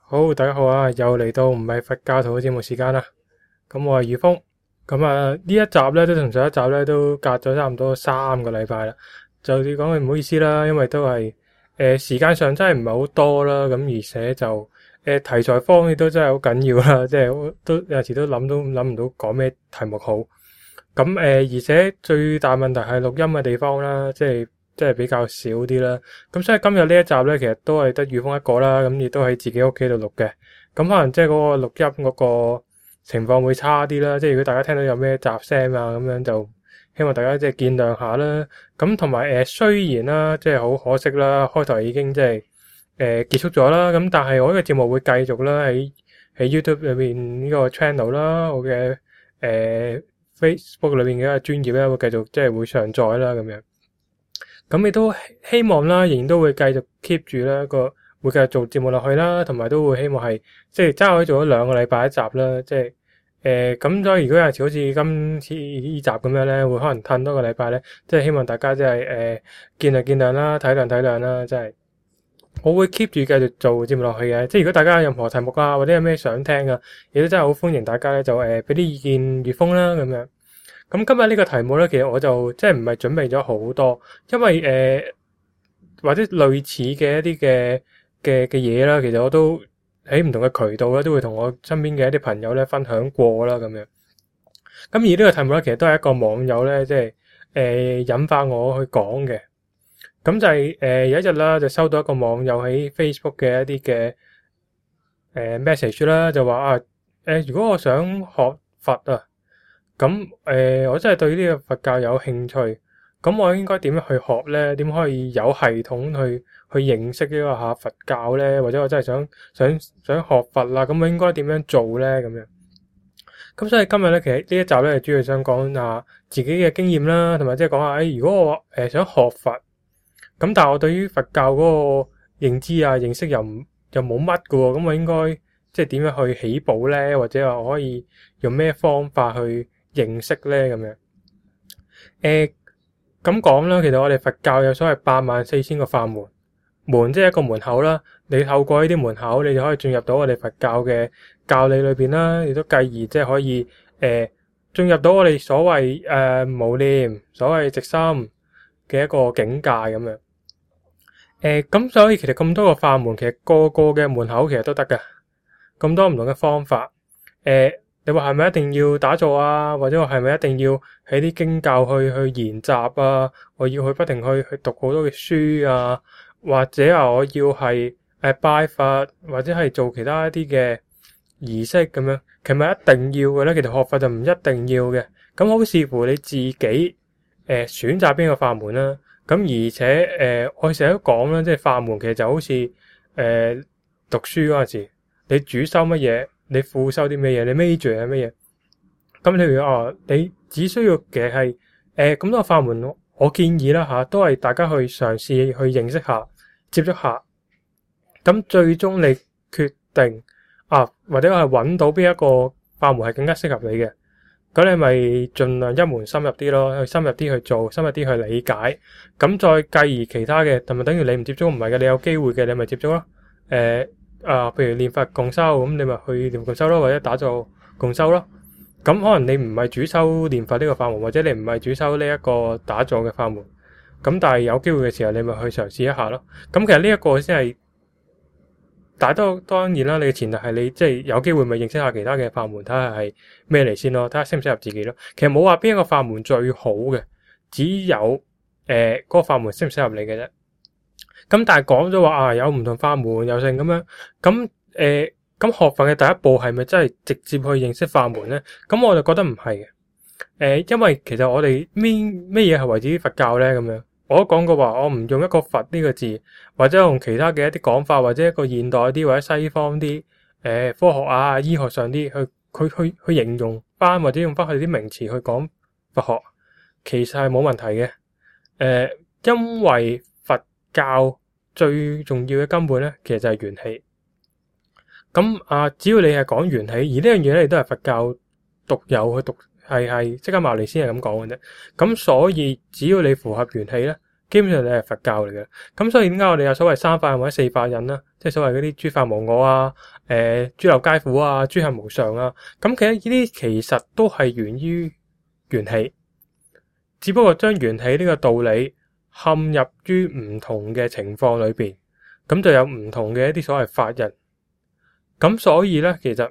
好，大家好啊！又嚟到唔係佛教徒嘅節目時間啦。咁我係宇峰。咁呢一集咧都同上一集咧都隔咗差唔多3個禮拜啦。就要講句唔好意思啦，因為都係時間上真係唔係好多啦。咁而且就題材方面都真係好緊要啦，即係都有時都諗唔到講咩題目好。咁而且最大問題係錄音嘅地方啦，即係比較少啲啦。咁所以今日呢一集咧，其實都係得宇峰一個啦。咁亦都喺自己屋企度錄嘅。咁可能即係嗰個錄音嗰個情況會差啲啦。即係如果大家聽到有咩雜聲啊，咁樣就希望大家即係見諒下啦。咁同埋雖然啦，即係好可惜啦，開台已經即係結束咗啦。咁但係我呢個節目會繼續啦，喺 YouTube 裏邊呢個 channel 啦，我嘅Facebook 裏邊嘅一個專頁咧會繼續即係會上載啦咁樣。咁亦都希望啦，仍然都會繼續 keep 住啦，會繼續做節目落去啦，同埋都會希望係即係真係可以做咗2個禮拜一集啦，即係咁所以如果有陣時好似今次呢集咁樣咧，會可能褪多個禮拜咧，即係希望大家即係見諒啦，體諒啦，即係我會 keep 住繼續做節目落去嘅。即係如果大家有任何題目啊，或者有咩想聽啊，亦都真係好歡迎大家咧就俾啲意見宇峰啦咁樣。咁今日呢個題目咧，其實我就即係唔係準備咗好多，因為或者類似嘅一啲嘅嘢啦，其實我都喺唔同嘅渠道咧，都會同我身邊嘅一啲朋友咧分享過啦咁樣。咁而呢個題目咧，其實都係一個網友咧，即係引發我去講嘅。咁就係有一日啦，就收到一個網友喺 Facebook 嘅一啲嘅message 啦，就話如果我想學佛啊。咁我真係對呢個佛教有興趣，咁我應該點樣去學咧？點可以有系統去認識呢個下佛教咧？或者我真係想學佛啦，咁我應該點樣做咧？咁樣，咁所以今日咧，其實呢一集咧，主要想講下自己嘅經驗啦，同埋即係講下，如果我想學佛，咁但係我對於佛教嗰個認知啊、認識又冇乜㗎喎，咁我應該即係點樣去起步咧？或者話我可以用咩方法去認識咧咁樣，咁講啦，其實我哋佛教有所謂84000個法門，門即係一個門口啦。你透過呢啲門口，你就可以進入到我哋佛教嘅教理裏邊啦，亦都繼而即係可以進入到我哋所謂無念、所謂直心嘅一個境界咁樣。咁所以其實咁多個法門，其實個個嘅門口其實都得㗎，咁多唔同嘅方法，你話係咪一定要打坐啊？或者我係咪一定要喺啲經教去研習啊？我要去不停去讀好多嘅書啊？或者我要係拜佛，或者係做其他一啲嘅儀式咁樣，其實咪一定要嘅咧？其實學佛就唔一定要嘅，咁好視乎你自己選擇邊個法門啦。咁而且我成日都講啦，即係法門其實就好似讀書嗰陣時，你主修乜嘢？你副修啲咩嘢？你 major 係乜嘢？咁例如你只需要嘅係咁多法門，我建議啦吓，都係大家去嘗試去認識下、接觸下。咁最終你決定或者係揾到邊一個法門係更加適合你嘅，咁你咪盡量一門深入啲咯，去深入啲去做，深入啲去理解。咁再繼而其他嘅，同埋等於你唔接觸唔係嘅，你有機會嘅你咪接觸咯。譬如念佛共修，咁你咪去念佛共修咯，或者打坐共修咯。咁可能你唔係主修念佛呢個法門，或者你唔係主修呢一個打坐嘅法門，咁但係有機會嘅時候，你咪去嘗試一下咯。咁其實呢一個先係，當然啦，你嘅前提係你即係有機會咪認識下其他嘅法門，睇下係咩嚟先咯，睇下適唔適合自己咯。其實冇話邊一個法門最好嘅，只有嗰個法門適唔適合你嘅啫。咁但係講咗話有唔同法門有性咁樣，咁學佛嘅第一步係咪真係直接去認識法門咧？咁我就覺得唔係嘅。因為其實我哋咩嘢係為之佛教咧？咁樣我都講過話，我唔用一個佛呢個字，或者用其他嘅一啲講法，或者一個現代啲或者西方啲科學啊、醫學上啲去形容翻，或者用翻佢哋啲名詞去講佛學，其實係冇問題嘅。因為佛教最重要嘅根本咧，其實就係元氣。咁只要你係講元氣，而呢樣嘢咧亦都係佛教獨有去讀，係釋迦牟尼先係咁講嘅啫。咁所以只要你符合元氣咧， 基本上你係佛教嚟嘅。咁所以點解我哋有所謂三法印或者四法印啦？即係所謂嗰啲諸法無我啊、諸漏皆苦啊、諸行無常啊。咁其實呢啲其實都係源於緣起，只不過將緣起呢個道理陷入於唔同嘅情況裏邊，咁就有唔同嘅一啲所謂法印。咁所以咧，其實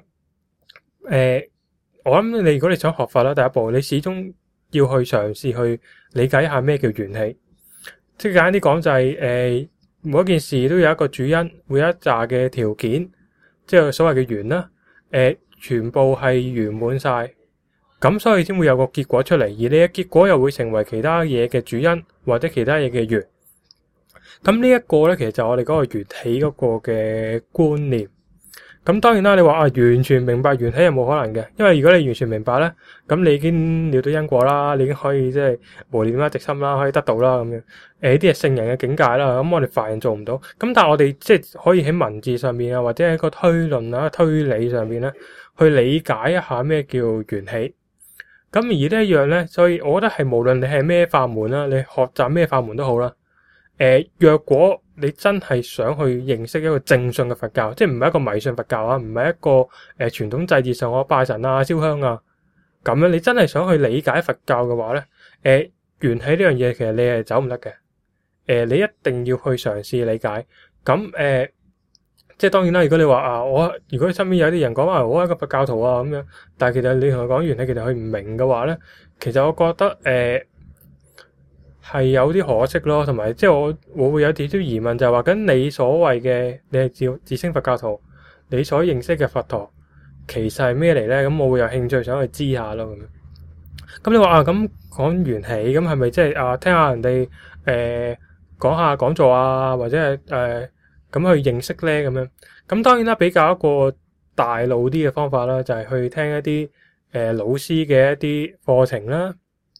我諗你如果你想學法啦，第一步你始終要去嘗試去理解一下咩叫緣起。即係簡單啲講就係每一件事都有一個主因，會有一紮嘅條件，即係所謂嘅緣啦。全部係圓滿晒，咁所以先會有個結果出嚟，而呢個結果又會成為其他嘢嘅主因或者其他嘢嘅緣。咁呢一個咧，其實就係我哋嗰個緣起嗰個嘅觀念。咁當然啦，你話完全明白緣起係冇可能嘅，因為如果你完全明白咧，咁你已經了到因果啦，你已經可以即係無念啦、直心啦，可以得到啦咁樣。呢啲係聖人嘅境界啦，咁我哋凡人做唔到。咁但係我哋即係可以喺文字上面啊，或者喺個推論啊、推理上面咧，去理解一下咩叫緣起。咁而呢一樣咧，所以我覺得係無論你係咩法門啦，你學習咩法門都好啦。若果你真係想去認識一個正信嘅佛教，即係唔係一個迷信佛教啊，唔係一個傳統祭祀上我拜神啊、燒香啊咁樣，你真係想去理解佛教嘅話咧，緣起呢樣嘢其實你係走唔得嘅。你一定要去嘗試理解。咁即係當然啦，如果你話如果身邊有啲人講話我係一個佛教徒啊咁樣，但係其實你同佢講緣起，其實佢唔明嘅話咧，其實我覺得係有啲可惜咯，同埋即係我會有啲疑問，就係話緊你所謂嘅你係自稱佛教徒，你所認識嘅佛陀其實係咩嚟咧？咁我會有興趣想去知下咯咁樣。咁你話咁講緣起，咁係咪即係聽下人哋講下講座啊，或者係咁去認識咧咁樣？咁當然啦，比較一個大路啲嘅方法啦，就係去聽一啲老師嘅一啲課程啦，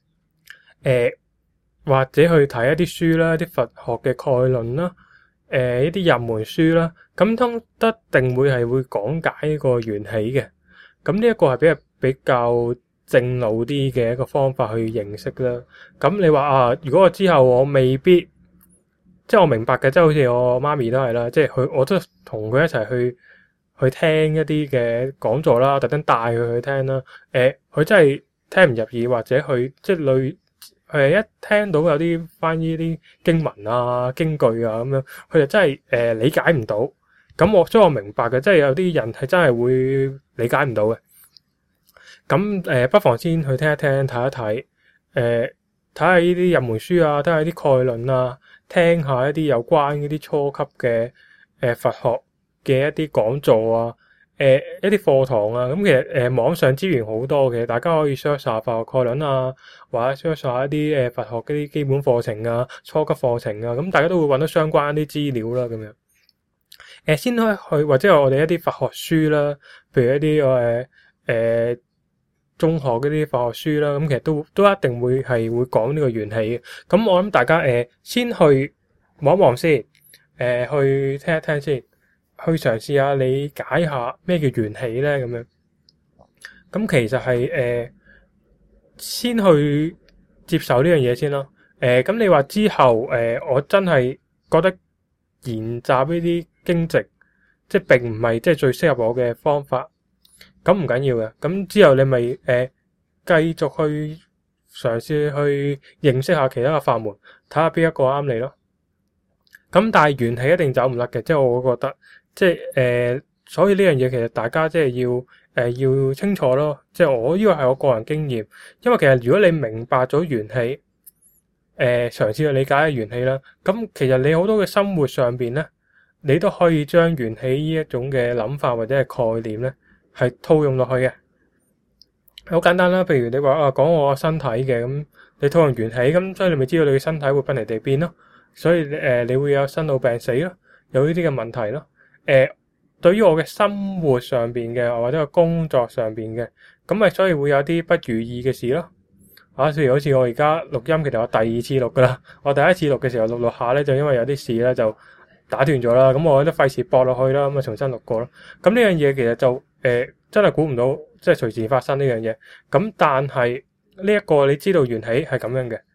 或者去睇一啲書啦，一啲佛學嘅概論啦，一啲入門書啦，咁都一定會講解呢個緣起嘅。咁呢一個係比較正路啲嘅一個方法去認識啦。咁你話如果我之後我未必，即係我明白嘅，即係好似我媽咪都係啦，即係我都同佢一齊去聽一啲嘅講座啦，特登帶佢去聽啦。佢真係聽唔入耳，或者佢即係一聽到有啲關於啲經文啊、經句啊咁樣，佢就真係理解唔到。咁所以我明白嘅，即係有啲人係真係會理解唔到嘅。咁不妨先去聽一聽、睇一睇，睇下呢啲入門書啊，睇下啲概論啊，聽下一啲有關呢啲初級嘅佛學嘅一啲講座啊。一啲課堂啊，咁其實網上資源好多嘅，大家可以 search 下佛學概論啊，或者 search 下一啲佛學嗰啲基本課程啊、初級課程啊，咁大家都會揾到相關啲資料啦，咁樣。先去或者我哋一啲佛學書啦，譬如一啲中學嗰啲佛學書啦，咁其實都一定會講呢個緣起嘅。咁我諗大家先去望一望先，去聽一聽先。去嘗試下理解下咩叫緣起咧，咁樣。咁其實係先去接受呢樣嘢先咯。咁你話之後我真係覺得研習呢啲經籍，即係並唔係即係最適合我嘅方法。咁唔緊要嘅。咁之後你咪繼續去嘗試去認識下其他嘅法門，睇下邊一個啱你咯。咁但係緣起一定走唔甩嘅，即係我會覺得。即係所以呢樣嘢其實大家即係要清楚咯。即係我呢個係我個人經驗，因為其實如果你明白咗緣起，嘗試去理解緣起啦，咁其實你好多嘅生活上邊咧，你都可以將緣起呢一種嘅諗法或者係概念咧，係套用落去嘅。好簡單啦，譬如你話講我身體嘅，咁你套用緣起，咁所以你咪知道你嘅身體會不離地變咯，所以你會有生老病死咯，有呢啲嘅問題咯。對於我嘅生活上邊嘅或者個工作上邊嘅，咁咪所以會有啲不如意嘅事咯。譬如好似我而家錄音，其實我第二次錄噶啦。我第一次錄嘅時候錄下咧，就因為有啲事咧就打斷咗啦。咁我覺得費事駁落去啦，咁啊重新錄過咯。咁呢樣嘢其實就真係估唔到，即係隨時發生呢樣嘢。咁但係呢一個你知道緣起係咁樣嘅，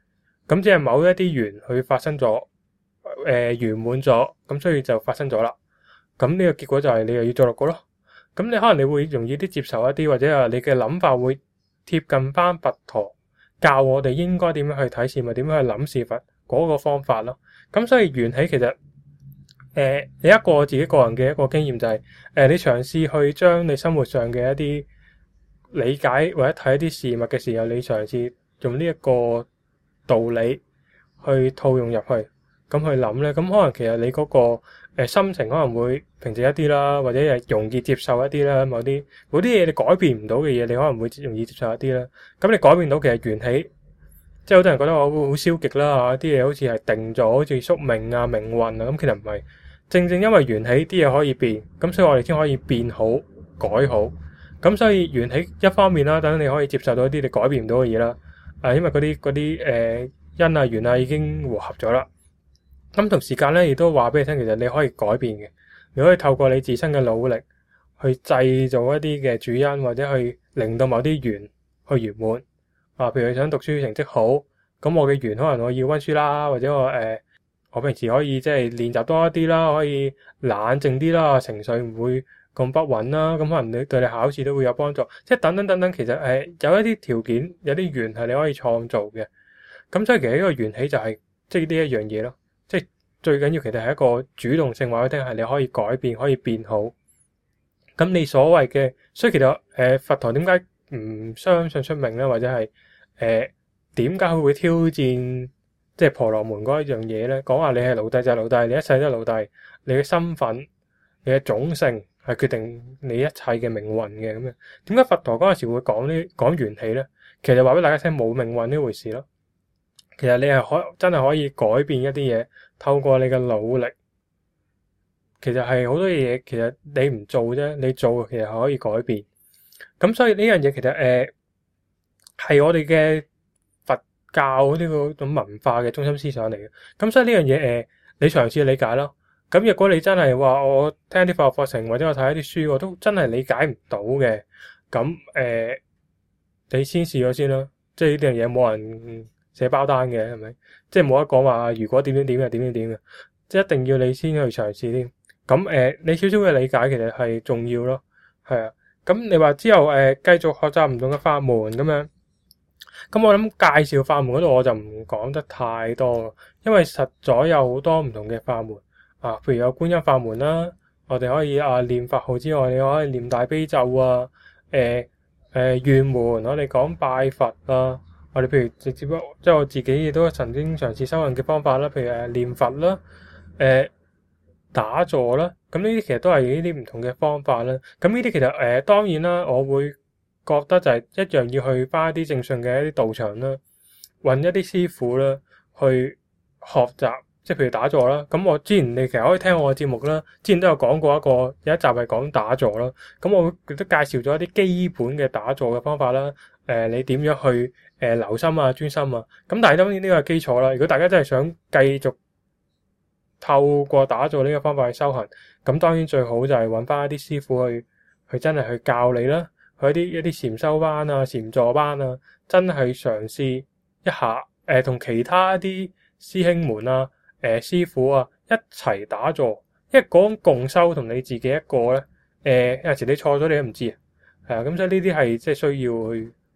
咁即係某一啲緣佢發生咗，圓滿咗，咁所以就發生咗啦。咁呢個結果就係你又要做6個咯。咁你可能你會容易啲接受一啲，或者你嘅諗法會貼近翻佛陀教我哋應該點樣去睇事物，點樣去諗事佛嗰個方法咯。咁所以緣起其實你一個自己個人嘅一個經驗就係你嘗試去將你生活上嘅一啲理解或者睇一啲事物嘅時候，你嘗試用呢一個道理去套用入去，咁去諗咧，咁可能其實你嗰個心情可能會平靜一啲啦，或者係容易接受一啲啦。某啲嘢你改變唔到嘅嘢，你可能會容易接受一啲啦。咁你改變到其實緣起，即係好多人覺得我會好消極啦，啲嘢好似係定咗，好似宿命啊、命運啊，咁其實唔係。正正因為緣起啲嘢可以變，咁所以我哋先可以變好、改好。咁所以緣起一方面啦，等你可以接受到一啲你改變唔到嘅嘢啦。因為嗰啲因啊緣啊已經和合咗啦。咁同時間咧，亦都話俾你聽，其實你可以改變嘅，你可以透過你自身嘅努力去製造一啲嘅主因，或者去令到某啲緣去圓滿。譬如你想讀書成績好，咁我嘅緣可能我要溫書啦，或者我平時可以即係練習多一啲啦，可以冷靜啲啦，情緒唔會咁不穩啦，咁可能你對你考試都會有幫助，即係等等等等。其實有一啲條件，有啲緣係你可以創造嘅。咁所以其實呢個緣起就係即係呢一樣嘢咯。即係最緊要其實係一個主動性，話俾你聽係你可以改變，可以變好。咁你所謂嘅，所以其實佛陀點解唔相信宿命咧，或者係點解佢會挑戰即係婆羅門嗰一樣嘢咧？講話你係奴隸就係奴隸，你一世都係奴隸，你嘅身份、你嘅種姓係決定你一切嘅命運嘅咁樣。點解佛陀嗰陣時會講緣起咧？其實話俾大家聽冇命運呢回事咯。其實你係真係可以改變一啲嘢，透過你嘅努力。其實係好多嘢，其實你唔做啫，你做其實係可以改變。咁所以呢樣嘢其實係我哋嘅佛教呢個種文化嘅中心思想嚟嘅。咁所以呢樣嘢你嘗試理解咯。咁如果你真係話我聽啲佛學課程或者我睇一啲書，我都真係理解唔到嘅，咁你先試咗先啦。即係呢樣嘢冇人寫包單嘅，係咪？即係冇得講話如果點點點啊點點點嘅，即係一定要你先去嘗試添。咁你少少嘅理解其實係重要咯，係啊。咁你話之後繼續學習唔同嘅法門咁樣，咁我諗介紹法門嗰度我就唔講得太多，因為實在有好多唔同嘅法門啊，譬如有觀音法門啦，我哋可以念佛號之外，你可以念大悲咒啊，願門我哋講拜佛啊，我哋譬如直接即係我自己亦都曾經嘗試修行嘅方法啦，譬如念佛啦，打坐啦，咁呢啲其實都係呢啲唔同嘅方法啦。咁呢啲其實當然啦，我會覺得就係一樣要去返一啲正信嘅一啲道場啦，揾一啲師傅啦去學習，即係譬如打坐啦。咁我之前你其實可以聽我嘅節目啦，之前都有講過有一集係講打坐啦。咁我亦都介紹咗一啲基本嘅打坐嘅方法啦。你點樣去留心啊、專心啊？咁但係當然呢個係基礎啦。如果大家真係想繼續透過打坐呢個方法去修行，咁當然最好就係揾翻一啲師傅去真係去教你啦，去一啲禪修班啊、禪坐班啊，真係嘗試一下同其他一啲師兄們啊、師傅啊一齊打坐，因為嗰種共修同你自己一個咧，有陣時你錯咗你都唔知啊，係啊，咁所以呢啲係即係需要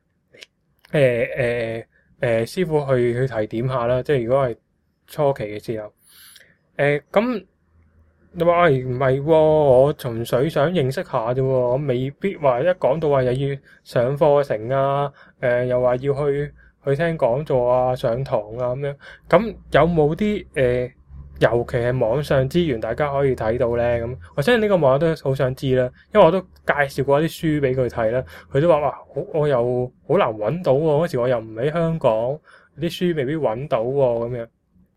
去師傅去提點下啦，即係如果係初期嘅時候。咁你話唔係喎，我純粹想認識下啫喎，我未必話一講到話又要上課程啊，又話要去聽講座啊、上堂啊咁樣。咁有冇啲尤其係網上資源大家可以睇到咧？咁我相信呢個網友都好想知啦，因為我都介紹過一啲書俾佢睇啦，佢都話哇，我又好難揾到喎，嗰時我又唔喺香港，啲書未必揾到喎咁樣。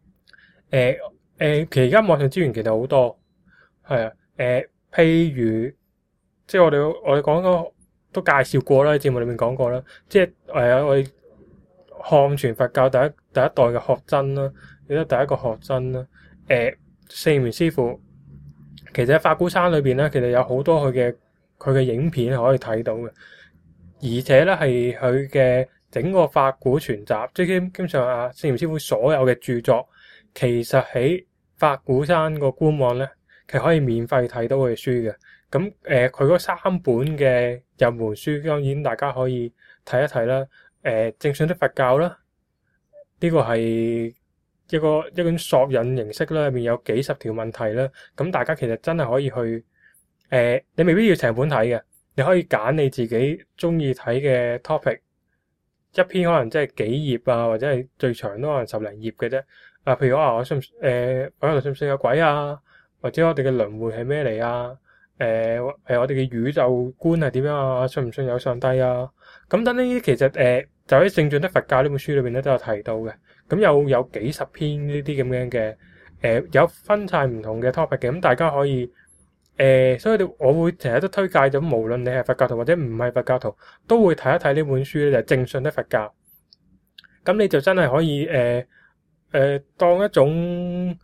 其實而家網上資源其實好多，係啊，譬如即係我哋講過都介紹過啦，喺節目裏面講過啦，即係我哋漢傳佛教第一代嘅學真啦，亦都第一個學真啦，四面師傅，其實喺法鼓山裏邊咧，其實有好多佢嘅影片係可以睇到嘅，而且咧係佢嘅整個法古全集，即係基本上啊聖嚴師傅所有嘅著作，其實喺法鼓山個官網咧，其實可以免費睇到佢嘅書嘅。咁佢嗰3本嘅入門書，當然大家可以睇一睇啦。正信的佛教啦，呢個係一種索引形式啦，入面有幾十條問題啦。咁大家其實真係可以去你未必要成本睇嘅，你可以揀你自己中意睇嘅 topic， 一篇可能即係幾頁啊，或者係最長都可能10零頁嘅啫。譬如我信唔信唔信有鬼啊，或者我哋嘅輪迴係咩嚟啊？我哋嘅宇宙觀係點樣啊？信唔信有上帝啊？咁等呢啲其實就喺《正信的佛教》呢本書裏邊咧都有提到嘅。咁有幾十篇呢啲咁樣嘅有分晒唔同嘅 topic 嘅。咁大家可以所以我會成日都推介咗，無論你係佛教徒或者唔係佛教徒，都會睇一睇呢本書咧，就係《正信的佛教》。咁你就真係可以當一種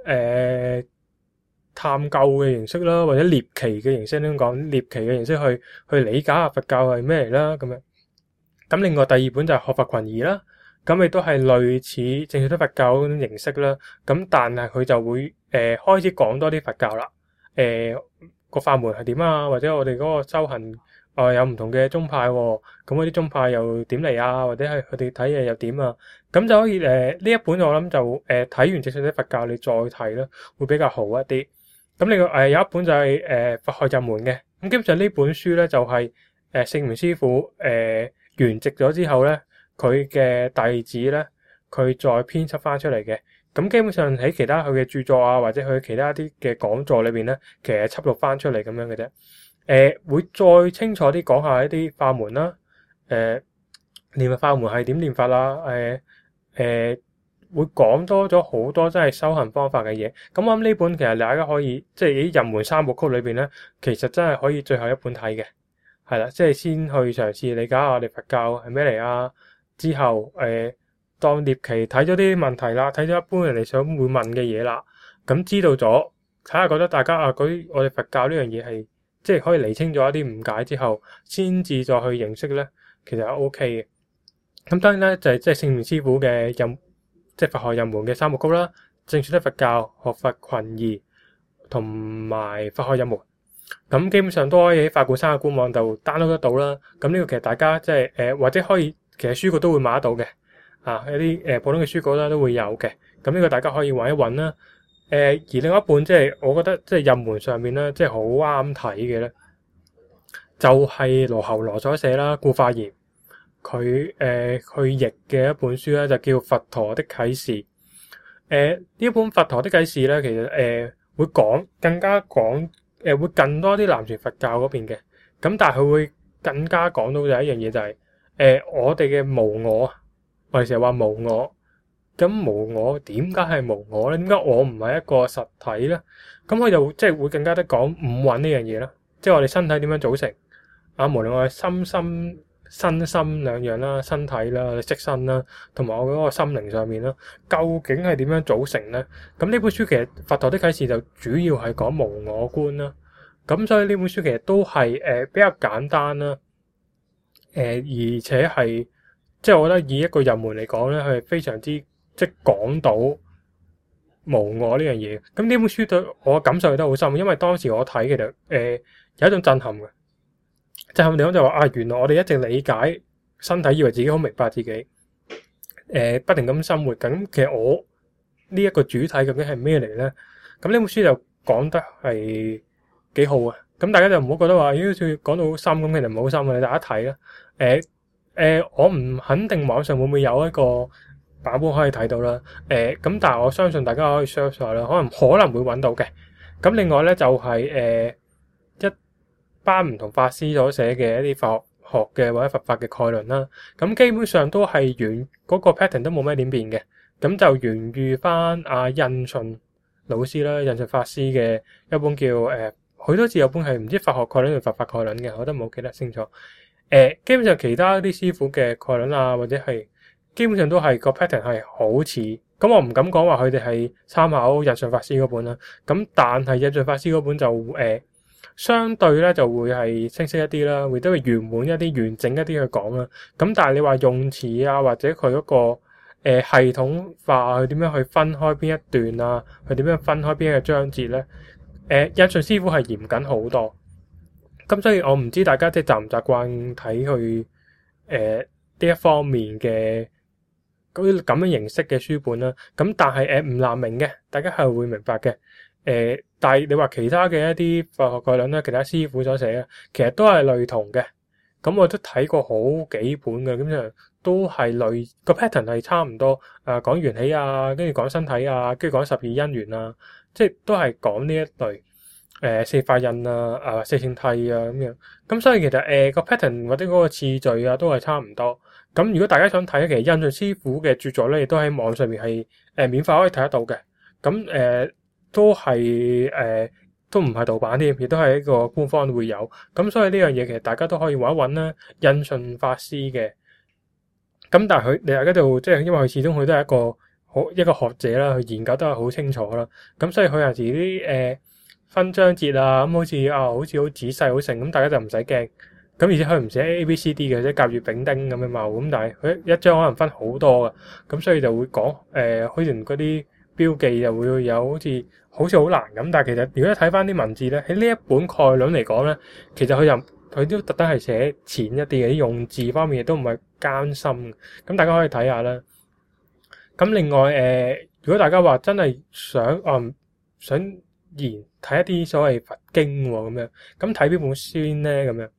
探究嘅形式啦，或者獵奇嘅形式，點講？獵奇嘅形式去理解下佛教係咩嚟啦，咁樣。咁另外第2本就係《學佛群疑》啦，咁亦都係類似正信的佛教嗰種形式啦。咁但係佢就會開始講多啲佛教啦。個法門係點啊？或者我哋嗰個修行有唔同嘅宗派喎，咁嗰啲宗派又點嚟啊？或者係佢哋睇嘢又點啊？咁就可以呢一本我諗就睇完正信的佛教你再睇啦，會比較好一啲。咁另外有一本就係佛學入門嘅。咁基本上呢本書咧就係聖嚴師傅圓寂咗之後咧，佢嘅弟子咧佢再編輯翻出嚟嘅。咁基本上喺其他佢嘅著作啊，或者佢其他啲嘅講座裏邊咧，其實係輯錄翻出嚟咁樣嘅啫。會再清楚啲講下一啲法門啦。念佛法門係點念法啦？會講多咗好多真係修行方法嘅嘢。咁我諗呢本其實大家可以即係喺入門3部曲裏邊咧，其實真係可以最後一本睇嘅，係啦，即係先去嘗試理解下我哋佛教係咩嚟啊。之後當獵奇睇咗啲問題啦，睇咗一般人哋想會問嘅嘢啦，咁知道咗，睇下覺得大家我哋佛教呢樣嘢係即係可以釐清咗一啲誤解之後，先至再去認識咧，其實係 OK 嘅。咁當然咧就係即係聖嚴師傅嘅即係佛學入門嘅3部曲啦，正信的佛教、學佛群疑同埋佛學入門。咁基本上都可以喺法鼓山嘅官網度 download 得到啦。咁呢個其實大家即係或者可以其實書局都會買得到嘅。有啲普通嘅書局啦都會有嘅。咁呢個大家可以揾一揾啦。而另外一本即係我覺得即係入門上面啦，即係好啱睇嘅咧，就係羅睺羅所寫啦，顧化嚴。佢譯嘅一本書咧就叫《佛陀的啟示》。呢一本《佛陀的啟示》咧，其實會更加講會更多啲南傳佛教嗰邊嘅。咁但係佢會更加講到就係一樣嘢，就係我哋嘅無我。我哋成日話無我，咁無我點解係無我咧？點解我唔係一個實體咧？咁佢就即係會更加得講五蘊呢樣嘢啦，即係我哋身體點樣組成啊？無論我哋身心兩樣啦，身體啦、色身啦，同埋我嗰個心靈上面啦，究竟係點樣組成咧？咁呢本書其實佛陀的啟示就主要係講無我觀啦。咁所以呢本書其實都係比較簡單啦。而且係即係我覺得以一個入門嚟講咧，佢係非常之即係講到無我呢樣嘢。咁呢本書對我感受都好深，因為當時我睇其實有一種震撼嘅。震撼地方就話原來我哋一直理解身體，以為自己好明白自己，不停咁生活緊。其實我呢一個主體究竟係咩嚟咧？咁呢本書就講得係幾好啊！咁大家就唔好覺得話，好似講到好深咁，其實唔好深嘅，大家睇啦。我唔肯定網上會唔會有一個版本可以睇到啦。咁但係我相信大家可以 search 下啦，可能會揾到嘅。咁另外咧就係一班唔同法師所寫嘅一啲佛學嘅或者佛法嘅概論啦。咁基本上都係嗰個 pattern 都冇咩點變嘅。咁就源於翻印順老師啦，印順法師嘅一本叫佢都似有本係唔知佛學概論定佛法概論嘅，我都冇記得清楚。基本上其他啲師傅嘅概論啊，或者係基本上都係個 pattern 係好似。咁我唔敢講話佢哋係參考印順法師嗰本啦。咁但係印順法師嗰本就相對咧就會係清晰一啲啦，會都會圓滿一啲、完整一啲去講啦。咁但係你話用詞啊，或者佢嗰個系統化，佢點樣去分開邊一段啊，佢點樣分開邊一個章節咧？印順師傅係嚴謹好多。咁所以我唔知大家即係習唔習慣睇佢呢一方面嘅嗰啲咁樣形式嘅書本啦。咁但係唔難明嘅，大家係會明白嘅。但係你話其他嘅一啲化學概論啦，其他師傅所寫嘅，其實都係類同嘅。咁我都睇過好幾本嘅，咁就都係類個 pattern 係差唔多。講緣起啊，跟住講身體啊，跟住講十二因緣啊，即係都係講呢一類。四化印啊，四聖諦啊咁樣，咁所以其實個 pattern 或者嗰個次序啊都係差唔多。咁如果大家想睇，其實印順師傅嘅著作咧，亦都喺網上面係免費可以睇得到嘅。咁都係都唔係盜版添，亦都係一個官方會有。咁所以呢樣嘢其實大家都可以揾一揾啦。印順法師嘅，咁但係你大家就即係因為佢始終佢都係一個學者啦，佢研究都係好清楚啦。咁所以佢有時啲分章節啊，咁好似好仔細好成，咁大家就唔使驚。咁而且佢唔寫 A B C D 嘅，即係甲乙丙丁咁樣嘛。咁但係佢一章可能分好多嘅，咁所以就會講好似嗰啲標記就會有好似好難咁。但係其實如果睇翻啲文字咧，喺呢一本概論嚟講咧，其實佢都特登係寫淺一啲嘅，啲用字方面亦都唔係艱深。咁大家可以睇下啦。咁另外如果大家話真係想睇一啲所謂佛經喎，咁樣，咁睇邊本書咧？咁樣，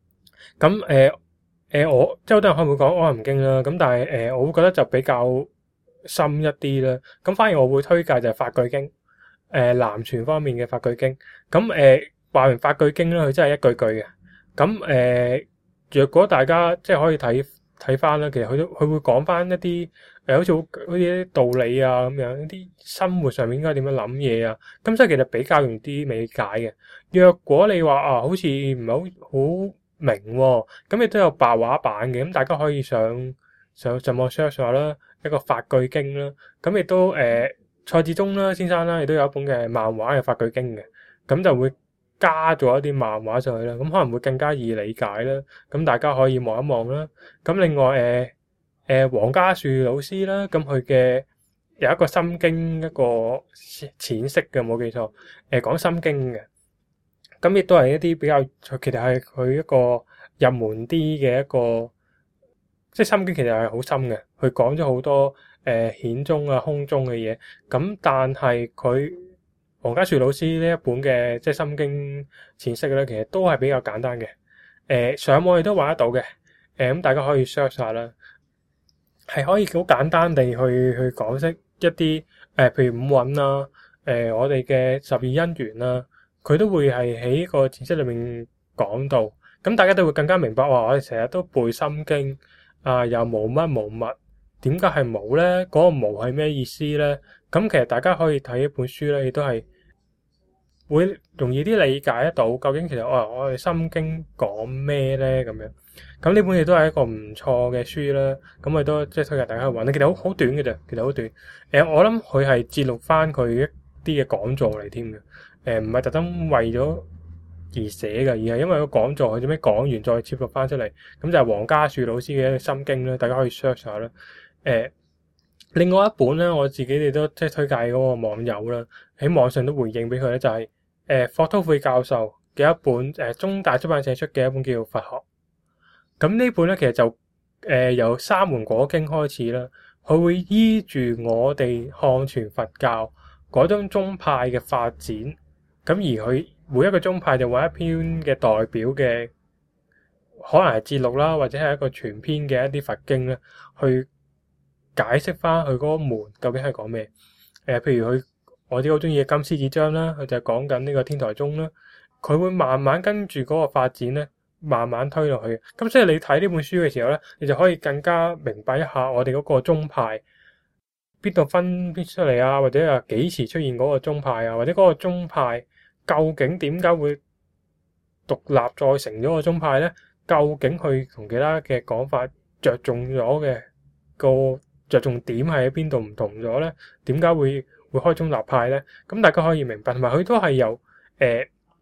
咁我即係好多人可能會講《阿含經》啦，咁但係我會覺得就比較深一啲啦。咁反而我會推介就係《法句經》，南傳方面嘅《法句經》。咁話完《法句經》啦，佢真係一句句嘅。咁若果大家即係可以睇翻啦，其實佢會講翻一啲好似啲道理啊咁樣，一啲生活上面應該點樣諗嘢啊，咁所以其實比較容易啲理解嘅。若果你話好似唔係好明喎，咁亦都有白話版嘅，咁大家可以上網 search 下啦，一個法句經啦，咁亦都蔡志忠啦先生啦，亦都有一本嘅漫畫嘅法句經嘅，咁就會加咗一啲漫畫上去啦，咁可能會更加易理解啦。咁大家可以望一望啦。咁另外黃家樹老師啦，咁佢嘅有一個心經一個淺釋嘅，冇記錯，講心經嘅。咁亦都係一啲比較，其實係佢一個入門啲嘅一個，即係心經其實係好深嘅，佢講咗好多顯宗啊空宗嘅嘢。咁但係佢黃家樹老師呢一本嘅即係心經淺釋咧，其實都係比較簡單嘅。上網亦都揾得到嘅。咁大家可以 search 下啦，係可以好簡單地去講識一啲譬如五蘊啦，我哋嘅十二因緣啦，佢都會係喺個淺釋裏面講到。咁大家都會更加明白。我哋成日都背心經又無乜無物，點解係無咧？嗰個無係咩意思咧？咁其實大家可以睇一本書咧，亦都係會容易啲理解得到，究竟其實我哋心經講咩咧咁樣。咁呢本亦都係一個唔錯嘅書啦。咁我都即係推介大家去揾。其實好短嘅啫，其實好短。我諗佢係節錄翻佢一啲嘅講座嚟添嘅。唔係特登為咗而寫嘅，而係因為個講座佢點樣講完再節錄翻出嚟。咁就係黃家樹老師嘅一個心經啦，大家可以 search 下啦。另外一本咧，我自己哋都即係推介嗰個網友啦，喺網上都回應俾佢咧，就係霍韜晦教授嘅一本中大出版社出嘅一本叫《佛學》。咁呢本咧其實就由沙門果經開始啦，佢會依住我哋漢傳佛教嗰種宗派嘅發展，咁而佢每一個宗派就揾一篇嘅代表嘅，可能係節錄啦，或者係一個全篇嘅一啲佛經咧，去解釋翻佢嗰個門究竟係講咩。譬如我啲好中意嘅金獅子章啦，佢就係講緊呢個天台宗啦，佢會慢慢跟住嗰個發展咧，慢慢推落去。咁所以你睇呢本書嘅時候咧，你就可以更加明白一下我哋嗰個宗派邊度分出嚟啊，或者幾時出現嗰個宗派啊，或者嗰個宗派究竟點解會獨立再成咗個宗派咧？究竟佢同其他嘅講法着重咗嘅個着重點係喺邊度唔同咗咧？點解會開宗立派咧？咁大家可以明白，同埋佢都係由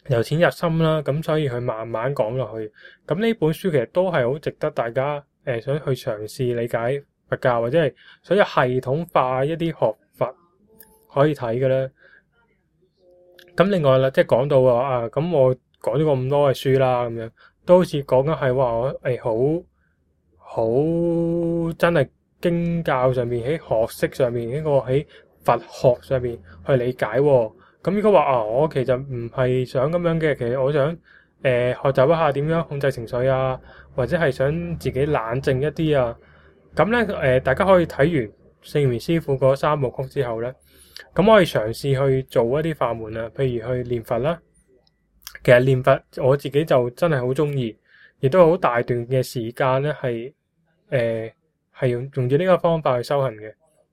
由淺入深啦，咁所以佢慢慢講落去。咁呢本書其實都係好值得大家想去嘗試理解佛教，或者係想有系統化一啲學法可以睇嘅咧。咁另外啦，即係講到話啊，咁我講咗咁多嘅書啦，咁樣都好似講緊係話我好真係經教上面喺學識上面，呢個喺佛學上面去理解喎。咁如果話啊，我其實唔係想咁樣嘅，其實我想學習一下點樣控制情緒啊，或者係想自己冷靜一啲啊。咁咧大家可以睇完聖嚴師傅嗰三部曲之後咧，咁我可以嘗試去做一啲法門啊，譬如去念佛啦。其實念佛我自己就真係好中意，亦都好大段嘅時間咧係用住呢個方法去修行嘅。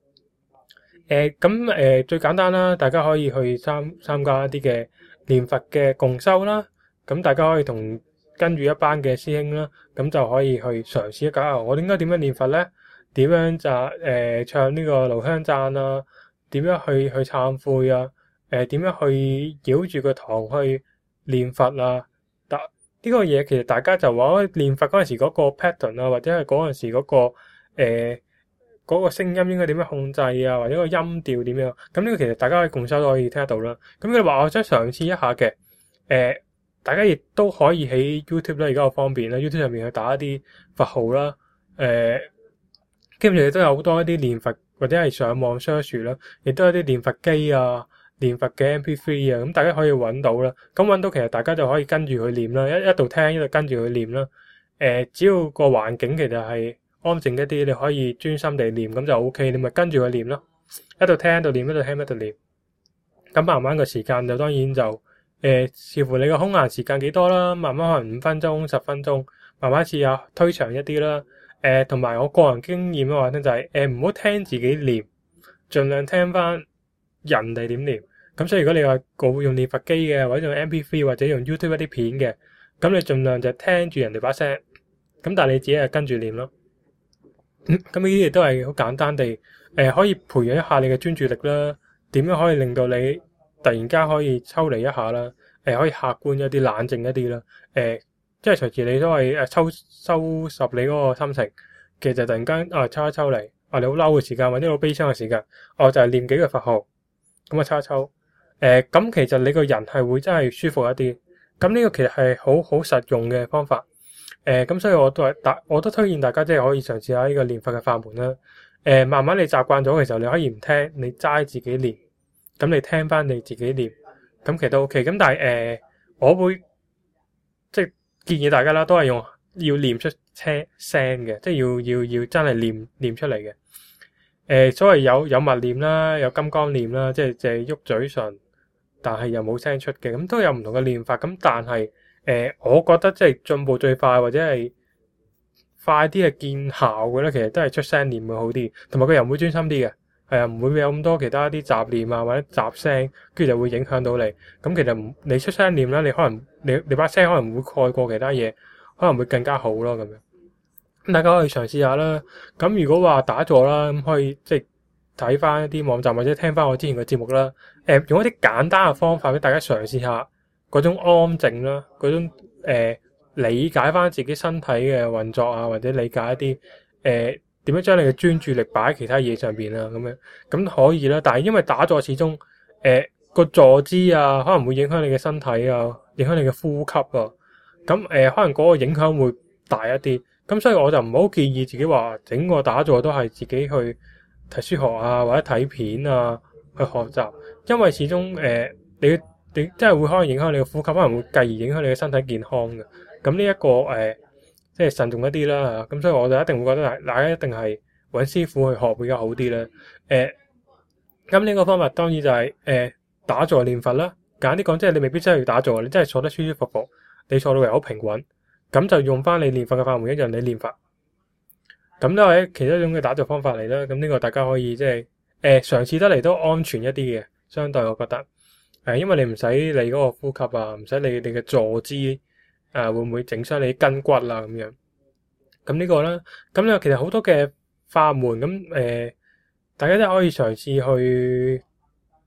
最簡單啦，大家可以去參加一啲嘅念佛嘅共修啦。咁大家可以跟住一班嘅師兄啦，咁就可以去嘗試一下。我應該點樣念佛咧？點樣就唱呢個爐香讚啊？點樣去懺悔啊？點樣去繞住個堂去念佛啊？但呢個嘢其實大家就話念佛嗰陣時嗰個 pattern 啊，或者係嗰陣時嗰個聲音應該點樣控制啊，或者個音調點樣？咁呢個其實大家可以共修都可以聽得到啦。咁你話我想嘗試一下嘅，大家亦都可以喺 YouTube 咧，而家好方便啦。YouTube 上面去打一啲佛號啦，跟住亦都有好多一啲念佛或者係上網 search 啦，亦都有啲念佛機啊、念佛嘅 MP3 啊，咁大家可以揾到啦。咁揾到其實大家就可以跟住去念啦，一度聽一度跟住去念啦。只要個環境其實係安靜一啲，你可以專心地念，咁就 OK，你咪跟住去念咯，一度聽一度念，一度聽一度念。咁慢慢個時間就當然就視乎你個空閒時間幾多啦，慢慢可能5分鐘、10分鐘，慢慢試下推長一啲啦。同埋我個人經驗嘅話咧，就係唔好聽自己念，盡量聽翻人哋點念。咁所以如果你話用念佛機嘅，或者用 MP3 或者用 YouTube 一啲片嘅，咁你盡量就聽住人哋把聲，咁但係你自己係跟住念咯。咁呢啲亦都係好簡單地可以培養一下你嘅專注力啦。點樣可以令到你突然間可以抽離一下啦？可以客觀一啲、冷靜一啲啦。即係隨時你都係收拾你嗰個心情，其實突然間抽一抽嚟，你好嬲嘅時間或者好悲傷嘅時間，就係念幾個佛號，咁抽一抽。咁其實你個人係會真係舒服一啲。咁呢個其實係好實用嘅方法。咁所以我都推薦大家即係可以嘗試下呢個念佛嘅法門啦。慢慢你習慣咗嘅時候，你可以唔聽，你齋自己念，咁你聽翻你自己念，咁其實都 OK。咁但係我會即係建議大家啦，都係要念出聲嘅，即係要真係念出嚟嘅。所謂有默念啦，有金剛念啦，即係淨係喐嘴唇，但係又冇聲出嘅，咁都有唔同嘅念法。咁但係我覺得即係進步最快或者係快啲嘅見效嘅咧，其實都係出聲念會好啲，同埋個人會專心啲嘅，係啊，唔會有咁多其他啲雜念啊或者雜聲，跟住就會影響到你。咁其實你出聲念啦，你可能你把聲可能會蓋過其他嘢，可能會更加好咯咁樣。咁大家可以嘗試下啦。咁如果話打坐啦，咁可以即係睇翻一啲網站或者聽翻我之前嘅節目啦。用一啲簡單嘅方法俾大家嘗試下嗰種安靜啦，嗰種理解翻自己身體嘅運作啊，或者理解一啲點樣將你嘅專注力擺喺其他嘢上邊啊，咁樣咁可以啦。但係因為打坐始終個坐姿啊，可能會影響你嘅身體啊，影響你嘅呼吸啊。咁可能嗰個影響會大一啲。咁所以我就唔好建議自己話整個打坐都係自己去睇書學啊，或者睇片啊去學習，因為始終你真係會可能影響你嘅呼吸，可能會繼而影響你嘅身體健康嘅。咁呢一個即係慎重一啲啦。咁所以我就一定會覺得大家一定係揾師傅去學比較好啲啦。咁呢個方法當然就係打坐念佛啦。簡單啲講，即係你未必真係要打坐，你真係坐得舒舒服服，你坐到又好平穩，咁就用翻你念佛嘅法門一樣，你念佛。咁都係其中一種嘅打坐方法嚟啦。咁呢個大家可以即係嘗試得嚟都安全一啲嘅，相對我覺得因為你唔使理嗰個呼吸啊，唔使理你嘅坐姿會唔會整傷你筋骨啦咁樣。咁呢個啦，咁咧其實好多嘅法門咁大家都可以嘗試去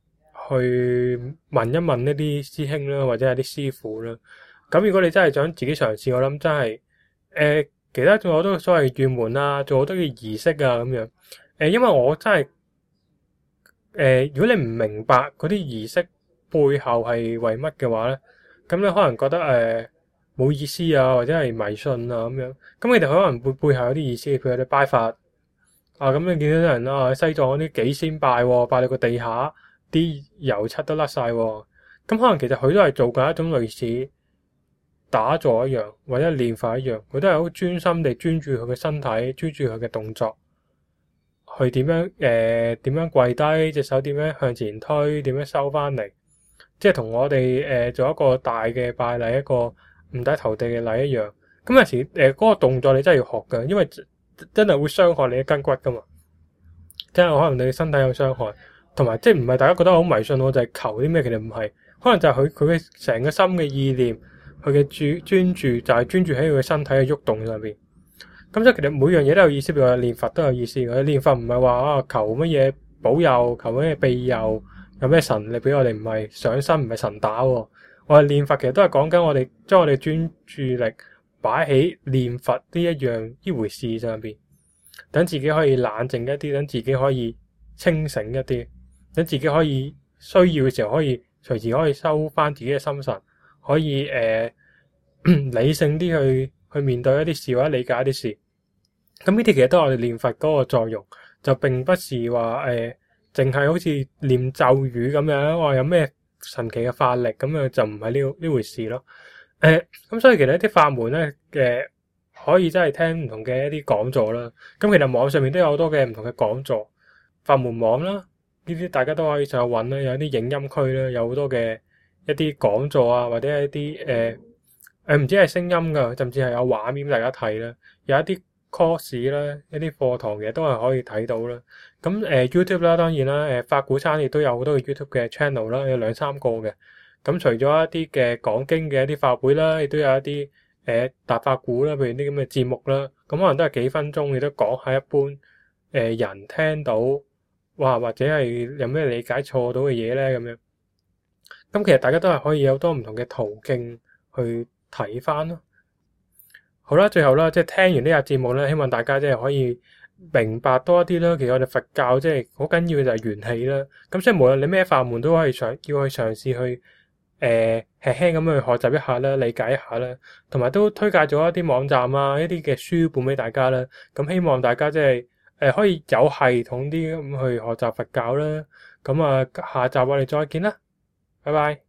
去問一問呢啲師兄啦，或者係啲師傅啦。咁如果你真係想自己嘗試，我諗真係其他仲有好多所謂竅門啊，做好多嘅儀式啊咁樣。因為我真係如果你唔明白嗰啲儀式背後係為乜嘅話咧，咁你可能覺得冇意思啊，或者係迷信啊咁樣。咁你哋可能背後有啲意思，譬如你拜佛啊，咁你見到啲人啊喺西藏嗰啲幾先拜喎，拜到個地下啲油漆都甩晒喎。咁可能其實佢都係做緊一種類似打坐一樣，或者練法一樣，佢都係好專心地專注佢嘅身體，專注佢嘅動作，去點樣跪低，隻手點樣向前推，點樣收翻嚟，即係同我哋做一個大嘅拜禮，一個五體投地嘅禮一樣。咁有時嗰個動作你真係要學㗎，因為真係會傷害你嘅筋骨㗎嘛，即係可能你身體有傷害，同埋即係唔係大家覺得好迷信，我就係求啲咩，其實唔係，可能就係佢嘅成個心嘅意念，佢嘅專注就係專注喺佢嘅身體嘅喐動上邊。咁即係其實每樣嘢都有意思，譬如話練佛都有意思嘅。練佛唔係話求乜嘢保佑，求乜嘢庇佑，有咩神力俾我哋，唔係上身，唔係神打喎。我哋練佛其實都係講緊我哋將我哋專注力擺喺練佛呢回事上邊，等自己可以冷靜一啲，等自己可以清醒一啲，等自己可以需要嘅時候可以隨時可以收翻自己嘅心神，可以理性啲去面對一啲事或者理解一啲事。咁呢啲其實都係我哋練佛嗰個作用，就並不是話淨係好似念咒語咁樣，話有咩神奇嘅法力咁樣，就唔係呢回事咯。咁所以其實一啲法門咧可以真係聽唔同嘅一啲講座啦。咁其實網上面都有好多嘅唔同嘅講座，法門網啦，呢啲大家都可以上去揾啦。有啲影音區啦，有好多嘅一啲講座啊，或者係一啲唔知係聲音噶，甚至係有畫面大家睇啦。有一啲 course 啦，一啲課堂嘅都係可以睇到啦。咁YouTube 啦，當然啦，法鼓山亦都有好多嘅 YouTube 嘅 channel 啦，有2-3個嘅。咁除咗一啲嘅講經嘅一啲法會啦，亦都有一啲大法鼓啦，譬如啲咁嘅節目啦。咁可能都係幾分鐘，亦都講下一般人聽到哇，或者係有咩理解錯到嘅嘢咧咁樣。咁其實大家都係可以有好多唔同嘅途徑去睇翻咯。好啦，最後啦，即係聽完呢個節目咧，希望大家即係可以明白多一啲啦。其實我哋佛教即係好緊要嘅就係元氣啦。咁所以無論你咩法門都可以要去嘗試去輕輕咁去學習一下啦，理解一下啦，同埋都推介咗一啲網站啊，一啲嘅書本俾大家啦。咁希望大家即係可以有系統啲咁去學習佛教啦。咁下集我哋再見啦，拜拜。